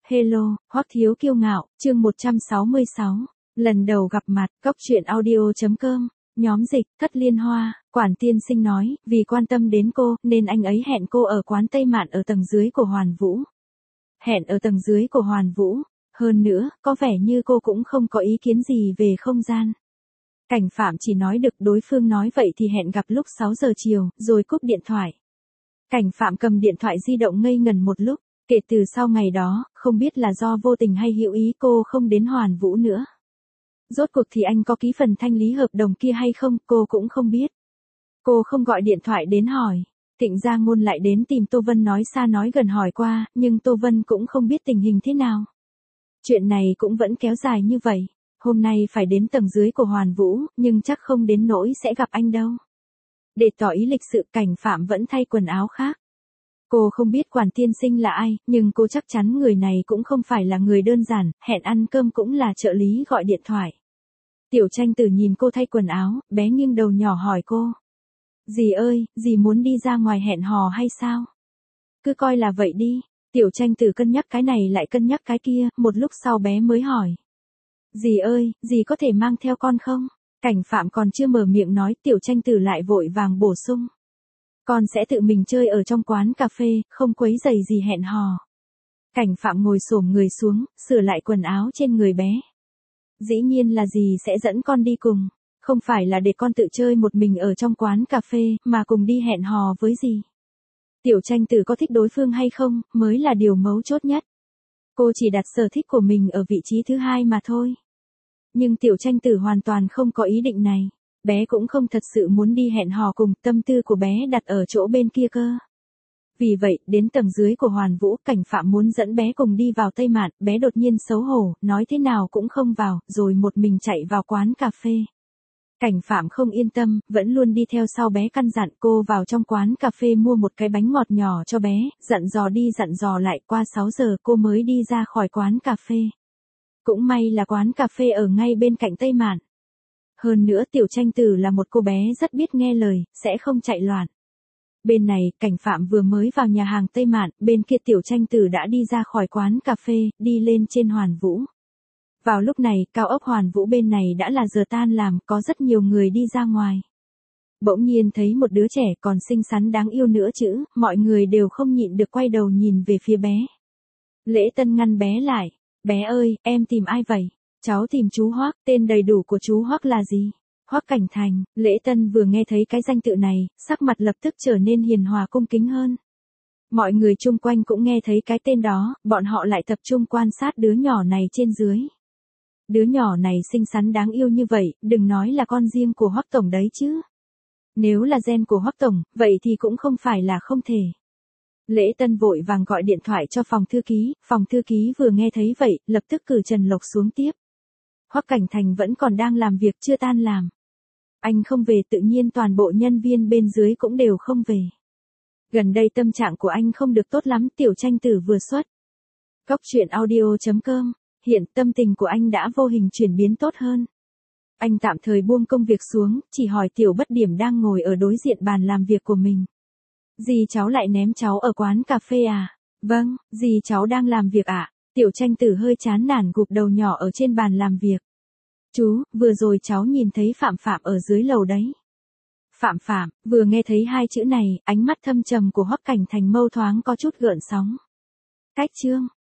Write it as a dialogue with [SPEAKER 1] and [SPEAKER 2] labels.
[SPEAKER 1] Hello, Hoắc Thiếu Kiêu Ngạo, chương 166. Lần đầu gặp mặt, Cóc Truyện Audio.com, nhóm dịch, Thất Liên Hoa, Quản tiên sinh nói, vì quan tâm đến cô, nên anh ấy hẹn cô ở quán Tây Mạn ở tầng dưới của Hoàn Vũ. Hẹn ở tầng dưới của Hoàn Vũ, hơn nữa, có vẻ như cô cũng không có ý kiến gì về không gian. Cảnh Phạm chỉ nói được đối phương nói vậy thì hẹn gặp lúc 6 giờ chiều, rồi cúp điện thoại. Cảnh Phạm cầm điện thoại di động ngây ngần một lúc. Kể từ sau ngày đó, không biết là do vô tình hay hữu ý cô không đến Hoàn Vũ nữa. Rốt cuộc thì anh có ký phần thanh lý hợp đồng kia hay không, cô cũng không biết. Cô không gọi điện thoại đến hỏi. Thịnh Gia Ngôn lại đến tìm Tô Vân nói xa nói gần hỏi qua, nhưng Tô Vân cũng không biết tình hình thế nào. Chuyện này cũng vẫn kéo dài như vậy. Hôm nay phải đến tầng dưới của Hoàn Vũ, nhưng chắc không đến nỗi sẽ gặp anh đâu. Để tỏ ý lịch sự, Cảnh Phạm vẫn thay quần áo khác. Cô không biết Quản tiên sinh là ai, nhưng cô chắc chắn người này cũng không phải là người đơn giản, hẹn ăn cơm cũng là trợ lý gọi điện thoại. Tiểu Tranh Tử nhìn cô thay quần áo, bé nghiêng đầu nhỏ hỏi cô. Dì ơi, dì muốn đi ra ngoài hẹn hò hay sao? Cứ coi là vậy đi. Tiểu Tranh Tử cân nhắc cái này lại cân nhắc cái kia, một lúc sau bé mới hỏi. Dì ơi, dì có thể mang theo con không? Cảnh Phạm còn chưa mở miệng nói, Tiểu Tranh Tử lại vội vàng bổ sung. Con sẽ tự mình chơi ở trong quán cà phê, không quấy rầy gì hẹn hò. Cảnh Phạm ngồi xổm người xuống, sửa lại quần áo trên người bé. Dĩ nhiên là dì sẽ dẫn con đi cùng, không phải là để con tự chơi một mình ở trong quán cà phê, mà cùng đi hẹn hò với dì. Tiểu Tranh Tử có thích đối phương hay không, mới là điều mấu chốt nhất. Cô chỉ đặt sở thích của mình ở vị trí thứ hai mà thôi. Nhưng Tiểu Tranh Tử hoàn toàn không có ý định này. Bé cũng không thật sự muốn đi hẹn hò cùng, tâm tư của bé đặt ở chỗ bên kia cơ. Vì vậy, đến tầng dưới của Hoàn Vũ, Cảnh Phạm muốn dẫn bé cùng đi vào Tây Mạn, bé đột nhiên xấu hổ, nói thế nào cũng không vào, rồi một mình chạy vào quán cà phê. Cảnh Phạm không yên tâm, vẫn luôn đi theo sau bé căn dặn cô vào trong quán cà phê mua một cái bánh ngọt nhỏ cho bé, dặn dò đi dặn dò lại, qua 6 giờ cô mới đi ra khỏi quán cà phê. Cũng may là quán cà phê ở ngay bên cạnh Tây Mạn. Hơn nữa Tiểu Tranh Tử là một cô bé rất biết nghe lời, sẽ không chạy loạn. Bên này, Cảnh Phạm vừa mới vào nhà hàng Tây Mạn, bên kia Tiểu Tranh Tử đã đi ra khỏi quán cà phê, đi lên trên Hoàn Vũ. Vào lúc này, cao ốc Hoàn Vũ bên này đã là giờ tan làm, có rất nhiều người đi ra ngoài. Bỗng nhiên thấy một đứa trẻ còn xinh xắn đáng yêu nữa chứ, mọi người đều không nhịn được quay đầu nhìn về phía bé. Lễ Tân ngăn bé lại. Bé ơi, em tìm ai vậy? Cháu tìm chú Hoắc, tên đầy đủ của chú Hoắc là gì? Hoắc Cảnh Thành. Lễ Tân vừa nghe thấy cái danh tự này, sắc mặt lập tức trở nên hiền hòa cung kính hơn. Mọi người chung quanh cũng nghe thấy cái tên đó, bọn họ lại tập trung quan sát đứa nhỏ này trên dưới. Đứa nhỏ này xinh xắn đáng yêu như vậy, đừng nói là con riêng của Hoắc Tổng đấy chứ. Nếu là gen của Hoắc Tổng, vậy thì cũng không phải là không thể. Lễ Tân vội vàng gọi điện thoại cho phòng thư ký vừa nghe thấy vậy, lập tức cử Trần Lộc xuống tiếp. Hoắc Cảnh Thành vẫn còn đang làm việc chưa tan làm. Anh không về tự nhiên toàn bộ nhân viên bên dưới cũng đều không về. Gần đây tâm trạng của anh không được tốt lắm, Tiểu Tranh Tử vừa xuất. Cóc Truyện Audio.com, hiện tâm tình của anh đã vô hình chuyển biến tốt hơn. Anh tạm thời buông công việc xuống, chỉ hỏi Tiểu Bất Điểm đang ngồi ở đối diện bàn làm việc của mình. Dì cháu lại ném cháu ở quán cà phê à? Vâng, dì cháu đang làm việc ạ. Tiểu Tranh Tử hơi chán nản gục đầu nhỏ ở trên bàn làm việc. Chú, vừa rồi cháu nhìn thấy Phạm Phạm ở dưới lầu đấy. Phạm Phạm, vừa nghe thấy hai chữ này, ánh mắt thâm trầm của Hoắc Cảnh Thành mâu thoáng có chút gợn sóng. Cách chương.